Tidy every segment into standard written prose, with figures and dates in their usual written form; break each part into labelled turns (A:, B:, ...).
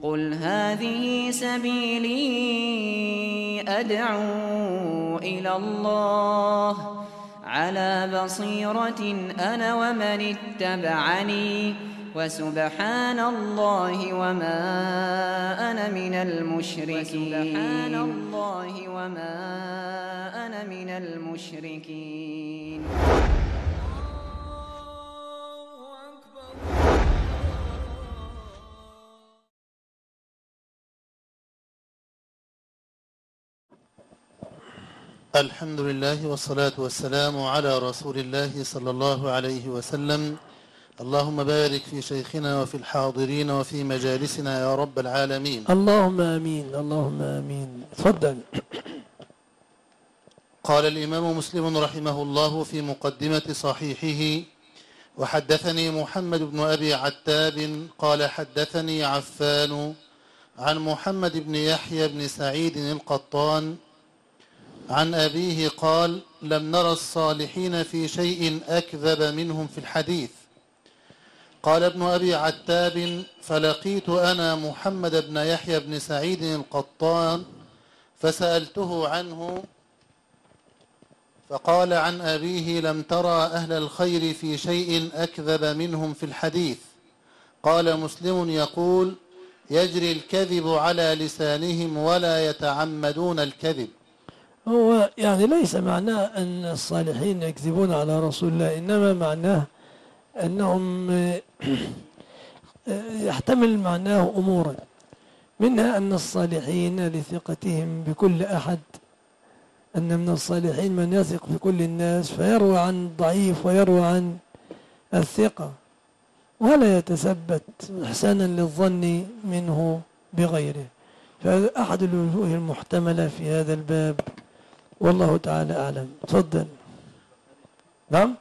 A: قل هذه سبيلي أدعو إلى الله على بصيرة أنا ومن اتبعني وسبحان الله وما أنا من المشركين.
B: الحمد لله والصلاة والسلام على رسول الله صلى الله عليه وسلم. اللهم بارك في شيخنا وفي الحاضرين وفي مجالسنا يا رب العالمين.
C: اللهم آمين اللهم آمين. تفضل.
B: قال الإمام مسلم رحمه الله في مقدمة صحيحه: وحدثني محمد بن أبي عتاب قال حدثني عفان عن محمد بن يحيى بن سعيد القطان عن أبيه قال: لم نرى الصالحين في شيء أكذب منهم في الحديث. قال ابن أبي عتاب: فلقيت أنا محمد بن يحيى بن سعيد القطان فسألته عنه فقال عن أبيه: لم ترى أهل الخير في شيء أكذب منهم في الحديث. قال مسلم يقول: يجري الكذب على لسانهم ولا يتعمدون الكذب.
C: هو يعني ليس معناه أن الصالحين يكذبون على رسول الله، إنما معناه أنهم يحتمل معناه أمورا، منها أن الصالحين لثقتهم بكل أحد، أن من الصالحين من يثق بكل الناس فيروى عن الضعيف ويروى عن الثقة، ولا يتثبت إحسانا للظن منه بغيره. فهذا أحد الوجوه المحتملة في هذا الباب، والله تعالى أعلم. تفضل. نعم،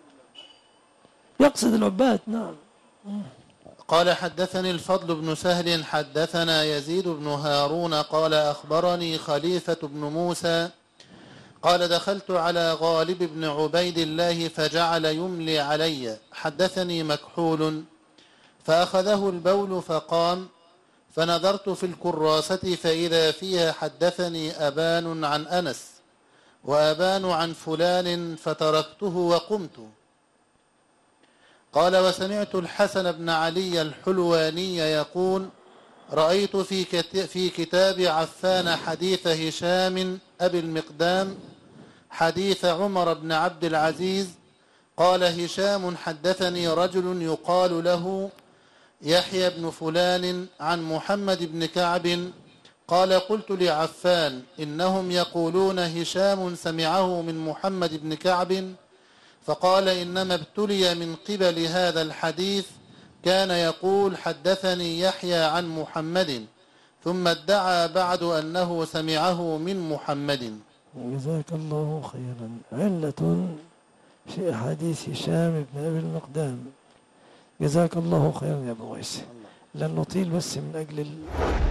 C: يقصد العباد. نعم.
B: قال حدثني الفضل بن سهل حدثنا يزيد بن هارون قال أخبرني خليفة بن موسى قال: دخلت على غالب بن عبيد الله فجعل يملي علي. حدثني مكحول فأخذه البول فقام، فنظرت في الكراسة فإذا فيها: حدثني أبان عن أنس وأبان عن فلان، فتركته وقمت. قال: وسمعت الحسن بن علي الحلواني يقول: رأيت في كتاب عفان حديث هشام أبي المقدام حديث عمر بن عبد العزيز. قال هشام: حدثني رجل يقال له يحيى بن فلان عن محمد بن كعب. قال: قلت لعفان: إنهم يقولون هشام سمعه من محمد بن كعب. فقال: إنما ابتلي من قبل هذا الحديث، كان يقول: حدثني يحيى عن محمد، ثم ادعى بعد أنه سمعه من محمد.
C: جزاك الله خيرا. علة في أحاديث هشام بن أبي المقدام. جزاك الله خيرا يا أبو غيث. لن نطيل بس من أجل